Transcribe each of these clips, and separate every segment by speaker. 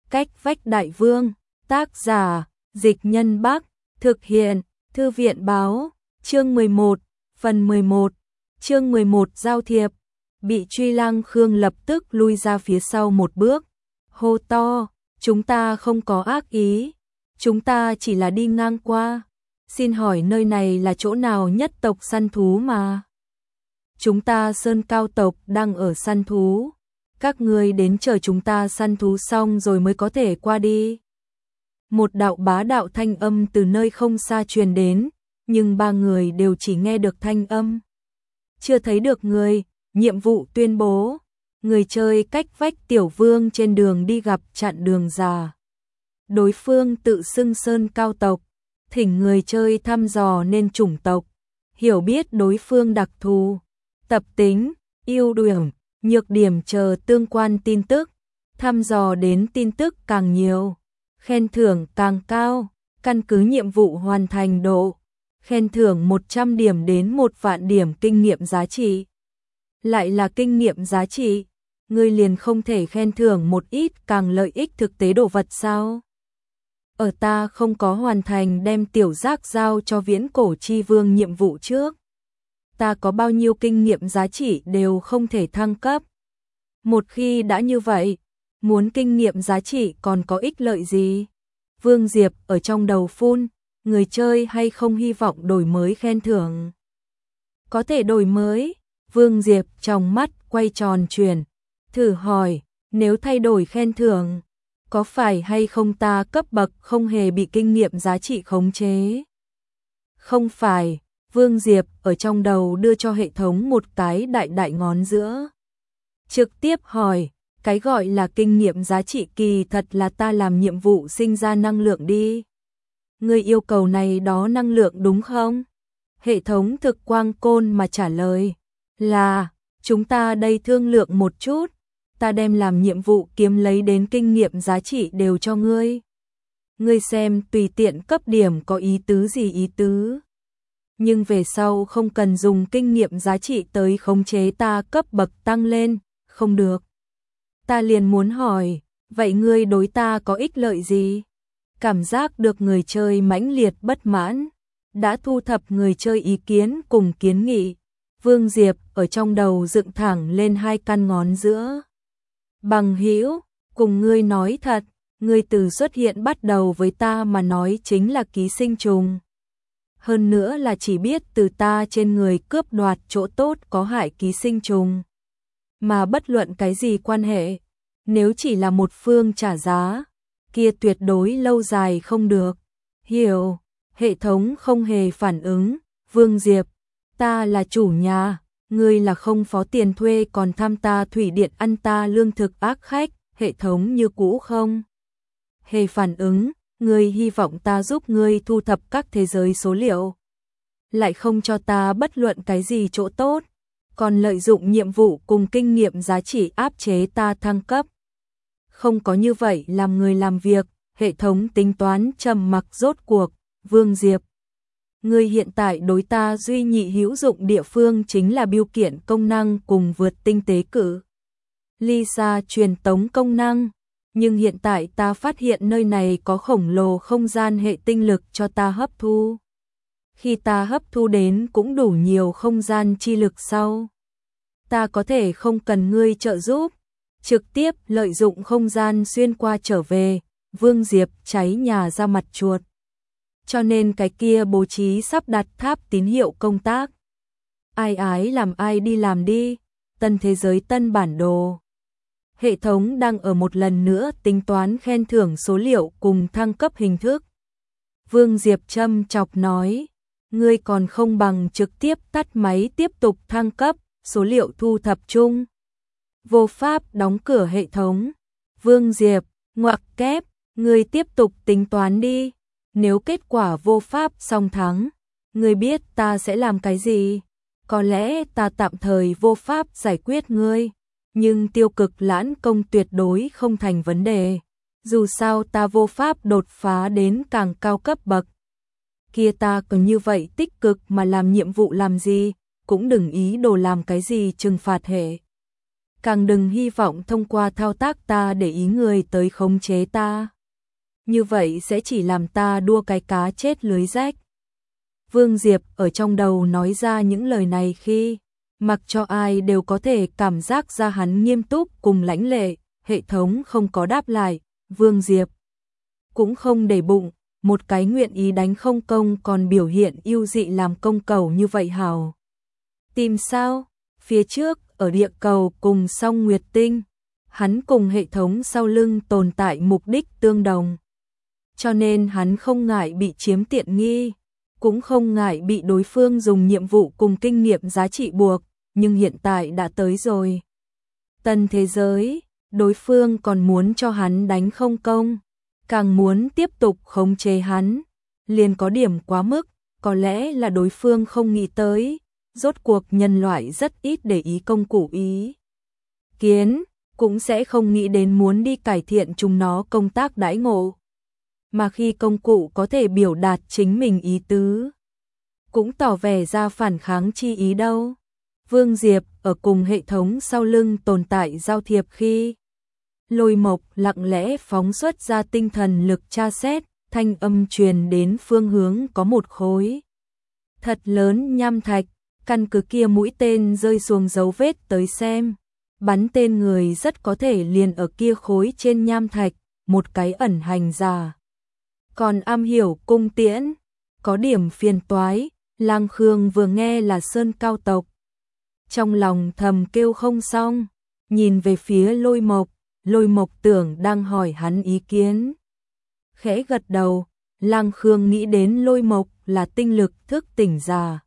Speaker 1: Cách vách đại vương, tác giả, Dịch Nhân Bắc, thực hiện, Thư viện báo, chương 11, phần 11, chương 11 giao thiệp. Bị truy Lăng Khương lập tức lui ra phía sau một bước, hô to, chúng ta không có ác ý, chúng ta chỉ là đi ngang qua, xin hỏi nơi này là chỗ nào nhất tộc săn thú mà? Chúng ta Sơn Cao tộc đang ở săn thú, các ngươi đến chờ chúng ta săn thú xong rồi mới có thể qua đi. Một đạo bá đạo thanh âm từ nơi không xa truyền đến, nhưng ba người đều chỉ nghe được thanh âm. Chưa thấy được người, nhiệm vụ tuyên bố, người chơi cách vách tiểu vương trên đường đi gặp chặn đường già. Đối phương tự xưng Sơn Cao tộc, thỉnh người chơi thăm dò nên chủng tộc, hiểu biết đối phương đặc thù, tập tính, ưu điểm, nhược điểm chờ tương quan tin tức, thăm dò đến tin tức càng nhiều, khen thưởng càng cao, căn cứ nhiệm vụ hoàn thành độ, khen thưởng 100 điểm đến 1 vạn điểm kinh nghiệm giá trị. Lại là kinh nghiệm giá trị, ngươi liền không thể khen thưởng một ít càng lợi ích thực tế đồ vật sao? Ở ta không có hoàn thành đem tiểu giác giao cho viễn cổ chi vương nhiệm vụ trước. Ta có bao nhiêu kinh nghiệm giá trị đều không thể thăng cấp. Một khi đã như vậy, muốn kinh nghiệm giá trị còn có ích lợi gì? Vương Diệp ở trong đầu phun, người chơi hay không hy vọng đổi mới khen thưởng? Có thể đổi mới, Vương Diệp trong mắt quay tròn chuyển, thử hỏi, nếu thay đổi khen thưởng, có phải hay không ta cấp bậc không hề bị kinh nghiệm giá trị khống chế? Không phải, Vương Diệp ở trong đầu đưa cho hệ thống một cái đại đại ngón giữa. Trực tiếp hỏi, cái gọi là kinh nghiệm giá trị kỳ thật là ta làm nhiệm vụ sinh ra năng lượng đi. Người yêu cầu này đó năng lượng đúng không? Hệ thống thực quang côn mà trả lời là, chúng ta đây thương lượng một chút, ta đem làm nhiệm vụ kiếm lấy đến kinh nghiệm giá trị đều cho ngươi. Ngươi xem tùy tiện cấp điểm có ý tứ gì ý tứ. Nhưng về sau không cần dùng kinh nghiệm giá trị tới khống chế ta cấp bậc tăng lên, không được. Ta liền muốn hỏi, vậy ngươi đối ta có ích lợi gì? Cảm giác được người chơi mãnh liệt bất mãn, đã thu thập người chơi ý kiến cùng kiến nghị. Vương Diệp ở trong đầu dựng thẳng lên hai căn ngón giữa. Bằng hữu, cùng ngươi nói thật, ngươi từ xuất hiện bắt đầu với ta mà nói chính là ký sinh trùng. Hơn nữa là chỉ biết từ ta trên người cướp đoạt chỗ tốt có hại ký sinh trùng. Mà bất luận cái gì quan hệ, nếu chỉ là một phương trả giá, kia tuyệt đối lâu dài không được. Hiểu, hệ thống không hề phản ứng, Vương Diệp, ta là chủ nhà, ngươi là không phó tiền thuê còn tham ta thủy điện ăn ta lương thực ác khách, hệ thống như cũ không hề phản ứng, ngươi hy vọng ta giúp ngươi thu thập các thế giới số liệu, lại không cho ta bất luận cái gì chỗ tốt, còn lợi dụng nhiệm vụ cùng kinh nghiệm giá trị áp chế ta thăng cấp. Không có như vậy làm người làm việc, hệ thống tính toán trầm mặc rốt cuộc, Vương Diệp. Ngươi hiện tại đối ta duy nhị hữu dụng địa phương chính là biêu kiện công năng cùng vượt tinh tế cử. Lisa truyền tống công năng, nhưng hiện tại ta phát hiện nơi này có khổng lồ không gian hệ tinh lực cho ta hấp thu. Khi ta hấp thu đến cũng đủ nhiều không gian chi lực sau, ta có thể không cần ngươi trợ giúp, trực tiếp lợi dụng không gian xuyên qua trở về. Vương Diệp cháy nhà ra mặt chuột. Cho nên cái kia bố trí sắp đặt tháp tín hiệu công tác. Ai ái làm ai đi làm đi, tân thế giới tân bản đồ. Hệ thống đang ở một lần nữa tính toán khen thưởng số liệu cùng thăng cấp hình thức. Vương Diệp châm chọc nói, ngươi còn không bằng trực tiếp tắt máy tiếp tục thăng cấp, số liệu thu thập chung. Vô pháp đóng cửa hệ thống. Vương Diệp, ngoặc kép, ngươi tiếp tục tính toán đi. Nếu kết quả vô pháp song thắng, ngươi biết ta sẽ làm cái gì? Có lẽ ta tạm thời vô pháp giải quyết ngươi, nhưng tiêu cực lãn công tuyệt đối không thành vấn đề. Dù sao ta vô pháp đột phá đến càng cao cấp bậc. Kia ta còn như vậy tích cực mà làm nhiệm vụ làm gì, cũng đừng ý đồ làm cái gì trừng phạt hệ càng đừng hy vọng thông qua thao tác ta để ý người tới khống chế ta. Như vậy sẽ chỉ làm ta đua cái cá chết lưới rách. Vương Diệp ở trong đầu nói ra những lời này khi mặc cho ai đều có thể cảm giác ra hắn nghiêm túc cùng lãnh lệ, hệ thống không có đáp lại, Vương Diệp cũng không để bụng, một cái nguyện ý đánh không công còn biểu hiện ưu dị làm công cầu như vậy hào. Tìm sao? Phía trước, ở địa cầu cùng song Nguyệt Tinh, hắn cùng hệ thống sau lưng tồn tại mục đích tương đồng. Cho nên hắn không ngại bị chiếm tiện nghi, cũng không ngại bị đối phương dùng nhiệm vụ cùng kinh nghiệm giá trị buộc, nhưng hiện tại đã tới rồi. Tân thế giới, đối phương còn muốn cho hắn đánh không công, càng muốn tiếp tục khống chế hắn, liền có điểm quá mức, có lẽ là đối phương không nghĩ tới, rốt cuộc nhân loại rất ít để ý công cụ ý kiến, cũng sẽ không nghĩ đến muốn đi cải thiện chúng nó công tác đãi ngộ. Mà khi công cụ có thể biểu đạt chính mình ý tứ, cũng tỏ vẻ ra phản kháng chi ý đâu. Vương Diệp ở cùng hệ thống sau lưng tồn tại giao thiệp khi Lôi Mộc lặng lẽ phóng xuất ra tinh thần lực tra xét, thanh âm truyền đến phương hướng có một khối thật lớn nham thạch, căn cứ kia mũi tên rơi xuống dấu vết tới xem, bắn tên người rất có thể liền ở kia khối trên nham thạch, một cái ẩn hành giả. Còn am hiểu cung tiễn, có điểm phiền toái, Lang Khương vừa nghe là sơn cao tộc. Trong lòng thầm kêu không xong, nhìn về phía Lôi Mộc tưởng đang hỏi hắn ý kiến. Khẽ gật đầu, Lang Khương nghĩ đến Lôi Mộc là tinh lực thức tỉnh giả.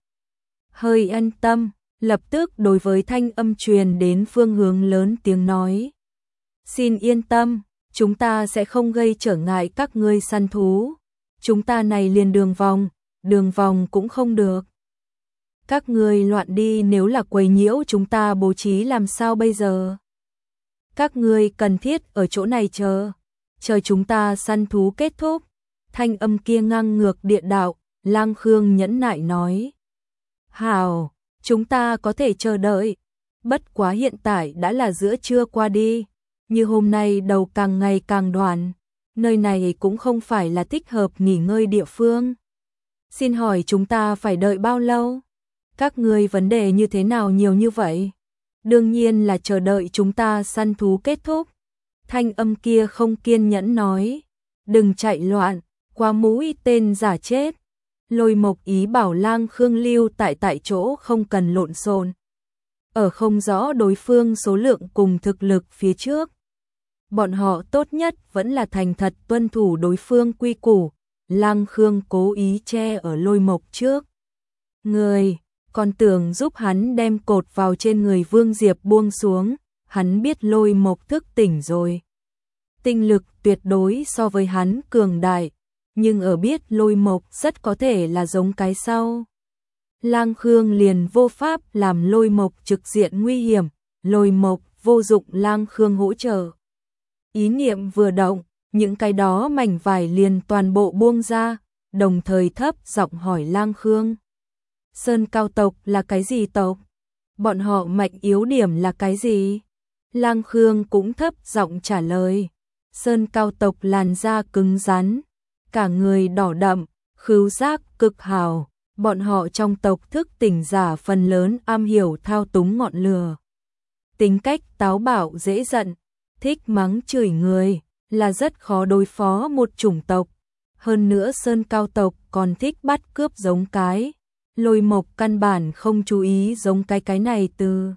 Speaker 1: Hơi an tâm, lập tức đối với thanh âm truyền đến phương hướng lớn tiếng nói. Xin yên tâm, chúng ta sẽ không gây trở ngại các ngươi săn thú. Chúng ta này liền đường vòng cũng không được. Các ngươi loạn đi, nếu là quấy nhiễu chúng ta bố trí làm sao bây giờ? Các ngươi cần thiết ở chỗ này chờ chúng ta săn thú kết thúc. Thanh âm kia ngang ngược địa đạo, Lang Khương nhẫn nại nói. Hảo, chúng ta có thể chờ đợi. Bất quá hiện tại đã là giữa trưa qua đi, như hôm nay đầu càng ngày càng đoạn, nơi này cũng không phải là thích hợp nghỉ ngơi địa phương. Xin hỏi chúng ta phải đợi bao lâu? Các ngươi vấn đề như thế nào nhiều như vậy? Đương nhiên là chờ đợi chúng ta săn thú kết thúc. Thanh âm kia không kiên nhẫn nói. Đừng chạy loạn, qua mũi tên giả chết. Lôi Mộc ý bảo Lang Khương lưu tại chỗ không cần lộn xộn. Ở không rõ đối phương số lượng cùng thực lực phía trước. Bọn họ tốt nhất vẫn là thành thật tuân thủ đối phương quy củ. Lang Khương cố ý che ở Lôi Mộc trước người, còn tưởng giúp hắn đem cột vào trên người Vương Diệp buông xuống, hắn biết Lôi Mộc thức tỉnh rồi. Tinh lực tuyệt đối so với hắn cường đại, nhưng ở biết Lôi Mộc rất có thể là giống cái sau. Lang Khương liền vô pháp làm Lôi Mộc trực diện nguy hiểm, Lôi Mộc vô dụng Lang Khương hỗ trợ. Ý niệm vừa động, những cái đó mảnh vải liền toàn bộ buông ra, đồng thời thấp giọng hỏi Lang Khương. Sơn cao tộc là cái gì tộc? Bọn họ mạnh yếu điểm là cái gì? Lang Khương cũng thấp giọng trả lời. Sơn cao tộc làn da cứng rắn, cả người đỏ đậm, khứu giác cực hào. Bọn họ trong tộc thức tỉnh giả phần lớn am hiểu thao túng ngọn lửa. Tính cách táo bạo dễ giận, thích mắng chửi người, là rất khó đối phó một chủng tộc. Hơn nữa Sơn cao tộc còn thích bắt cướp giống cái. Lôi Mộc căn bản không chú ý giống cái này từ.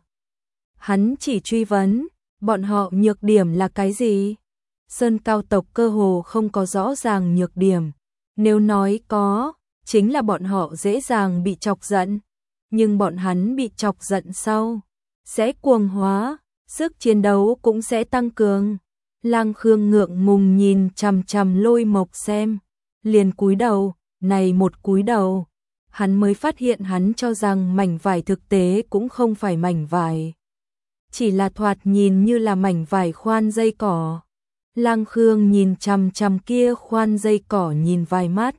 Speaker 1: Hắn chỉ truy vấn, bọn họ nhược điểm là cái gì? Sơn cao tộc cơ hồ không có rõ ràng nhược điểm. Nếu nói có, chính là bọn họ dễ dàng bị chọc giận. Nhưng bọn hắn bị chọc giận sau, sẽ cuồng hóa, sức chiến đấu cũng sẽ tăng cường. Lang Khương ngượng ngùng nhìn chằm chằm Lôi Mộc xem, liền cúi đầu, này một cúi đầu. Hắn mới phát hiện hắn cho rằng mảnh vải thực tế cũng không phải mảnh vải. Chỉ là thoạt nhìn như là mảnh vải khoan dây cỏ. Lang Khương nhìn chằm chằm kia khoan dây cỏ nhìn vài mắt.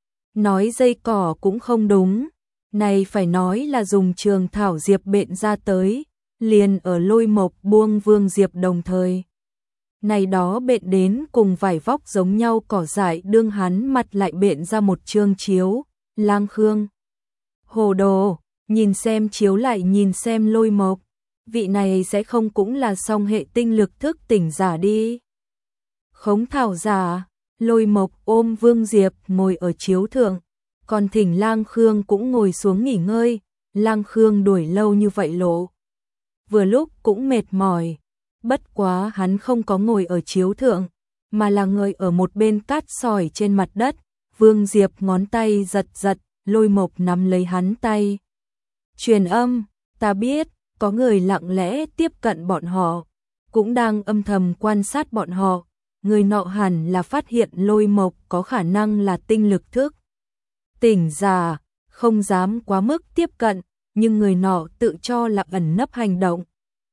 Speaker 1: Nói dây cỏ cũng không đúng. Này phải nói là dùng trường thảo diệp bện ra tới. liền ở Lôi Mộc buông Vương Diệp đồng thời. Này đó bện đến cùng vải vóc giống nhau cỏ dại đương hắn mặt lại bện ra một chương chiếu, Lang Khương. Hồ đồ, nhìn xem chiếu lại nhìn xem Lôi Mộc, vị này sẽ không cũng là song hệ tinh lực thức tỉnh giả đi. Khống thảo giả, Lôi Mộc ôm Vương Diệp ngồi ở chiếu thượng, còn thỉnh Lang Khương cũng ngồi xuống nghỉ ngơi, Lang Khương đuổi lâu như vậy lộ. Vừa lúc cũng mệt mỏi, bất quá hắn không có ngồi ở chiếu thượng, mà là ngồi ở một bên cát sỏi trên mặt đất, Vương Diệp ngón tay giật giật, Lôi Mộc nắm lấy hắn tay. Truyền âm, ta biết, có người lặng lẽ tiếp cận bọn họ, cũng đang âm thầm quan sát bọn họ, người nọ hẳn là phát hiện Lôi Mộc có khả năng là tinh lực thức tỉnh giả, không dám quá mức tiếp cận, nhưng người nọ tự cho là ẩn nấp hành động.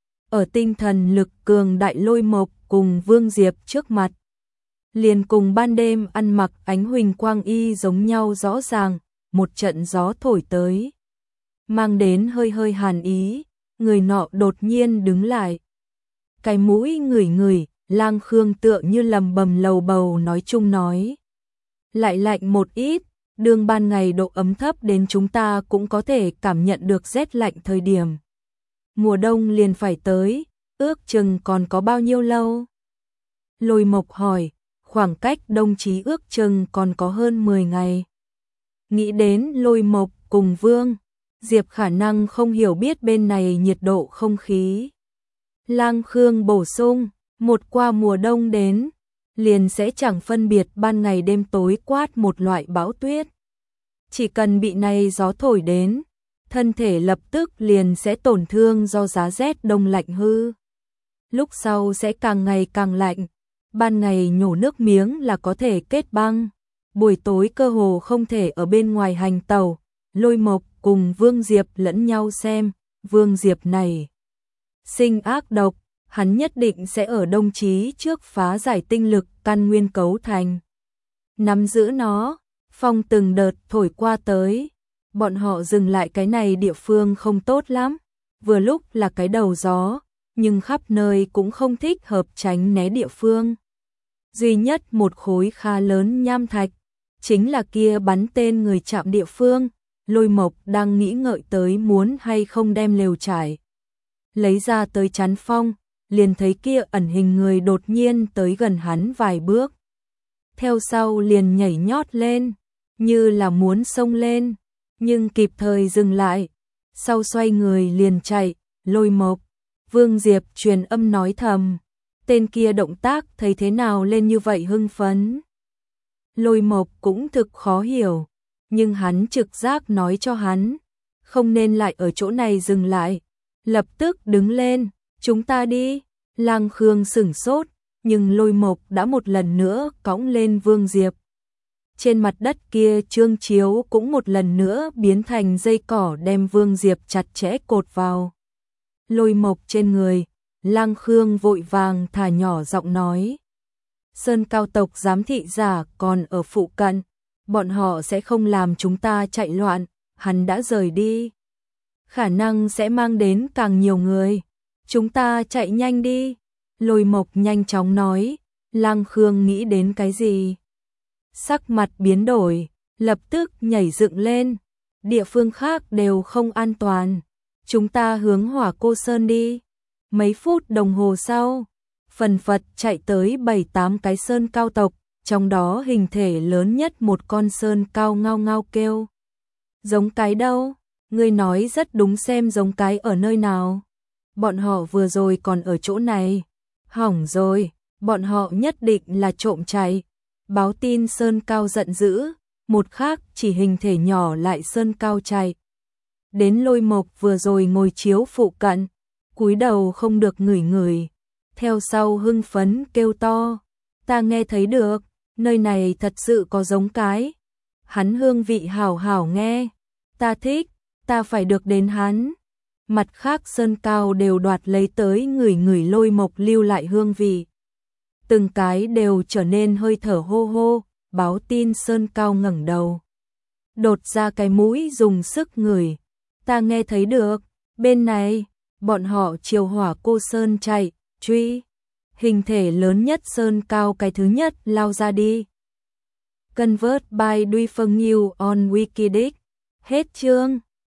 Speaker 1: Ở tinh thần lực cường đại Lôi Mộc cùng Vương Diệp trước mặt, liền cùng ban đêm ăn mặc ánh huỳnh quang y giống nhau rõ ràng, một trận gió thổi tới, mang đến hơi hơi hàn ý, người nọ đột nhiên đứng lại. Cái mũi ngửi ngửi, Lang Khương tựa như lầm bầm lầu bầu nói chung nói. Lại lạnh một ít, đường ban ngày độ ấm thấp đến chúng ta cũng có thể cảm nhận được rét lạnh thời điểm. Mùa đông liền phải tới, ước chừng còn có bao nhiêu lâu? Lôi Mộc hỏi, khoảng cách đông chí ước chừng còn có hơn 10 ngày. Nghĩ đến Lôi Mộc cùng Vương Diệp khả năng không hiểu biết bên này nhiệt độ không khí. Lang Khương bổ sung, một qua mùa đông đến, liền sẽ chẳng phân biệt ban ngày đêm tối quát một loại bão tuyết. Chỉ cần bị này gió thổi đến, thân thể lập tức liền sẽ tổn thương do giá rét đông lạnh hư. Lúc sau sẽ càng ngày càng lạnh, ban ngày nhổ nước miếng là có thể kết băng, buổi tối cơ hồ không thể ở bên ngoài hành tàu. Lôi Mộc cùng Vương Diệp lẫn nhau xem, Vương Diệp này sinh ác độc, hắn nhất định sẽ ở đông chí trước phá giải tinh lực căn nguyên cấu thành. Nắm giữ nó, phong từng đợt thổi qua tới, bọn họ dừng lại cái này địa phương không tốt lắm, vừa lúc là cái đầu gió, nhưng khắp nơi cũng không thích hợp tránh né địa phương. Duy nhất một khối khá lớn nham thạch, chính là kia bắn tên người chạm địa phương. Lôi Mộc đang nghĩ ngợi tới muốn hay không đem lều trải lấy ra tới chắn phong, liền thấy kia ẩn hình người đột nhiên tới gần hắn vài bước. Theo sau liền nhảy nhót lên, như là muốn xông lên, nhưng kịp thời dừng lại, sau xoay người liền chạy. Lôi Mộc, Vương Diệp truyền âm nói thầm, tên kia động tác thấy thế nào lên như vậy hưng phấn. Lôi Mộc cũng thực khó hiểu, nhưng hắn trực giác nói cho hắn, không nên lại ở chỗ này dừng lại, lập tức đứng lên, chúng ta đi. Lang Khương sửng sốt, nhưng Lôi Mộc đã một lần nữa cõng lên Vương Diệp. Trên mặt đất kia trương chiếu cũng một lần nữa biến thành dây cỏ đem Vương Diệp chặt chẽ cột vào Lôi Mộc trên người. Lang Khương vội vàng thả nhỏ giọng nói, Sơn Cao tộc giám thị giả còn ở phụ cận, bọn họ sẽ không làm chúng ta chạy loạn, hắn đã rời đi, khả năng sẽ mang đến càng nhiều người, chúng ta chạy nhanh đi. Lôi Mộc nhanh chóng nói. Lang Khương nghĩ đến cái gì, sắc mặt biến đổi, lập tức nhảy dựng lên, địa phương khác đều không an toàn, chúng ta hướng Hỏa Cô Sơn đi. Mấy phút đồng hồ sau, phần phật chạy tới 7-8 cái sơn cao tộc, trong đó hình thể lớn nhất một con sơn cao ngao ngao kêu. Giống cái đâu? Ngươi nói rất đúng, xem giống cái ở nơi nào? Bọn họ vừa rồi còn ở chỗ này. Hỏng rồi, bọn họ nhất định là trộm chạy. Báo tin sơn cao giận dữ, một khác chỉ hình thể nhỏ lại sơn cao chạy. Đến Lôi Mộc vừa rồi ngồi chiếu phụ cận, cúi đầu không được ngửi ngửi, theo sau hưng phấn kêu to, ta nghe thấy được, nơi này thật sự có giống cái. Hắn hương vị hảo hảo nghe, ta thích, ta phải được đến hắn. Mặt khác sơn cao đều đoạt lấy tới ngửi ngửi Lôi Mộc lưu lại hương vị. Từng cái đều trở nên hơi thở hô hô. Báo tin sơn cao ngẩng đầu, đột ra cái mũi dùng sức ngửi, ta nghe thấy được, bên này, bọn họ chiều hỏa cô Sơn chạy, truy. Hình thể lớn nhất Sơn Cao cái thứ nhất lao ra đi. Convert by Duy Phương New on Wikidic. Hết chương.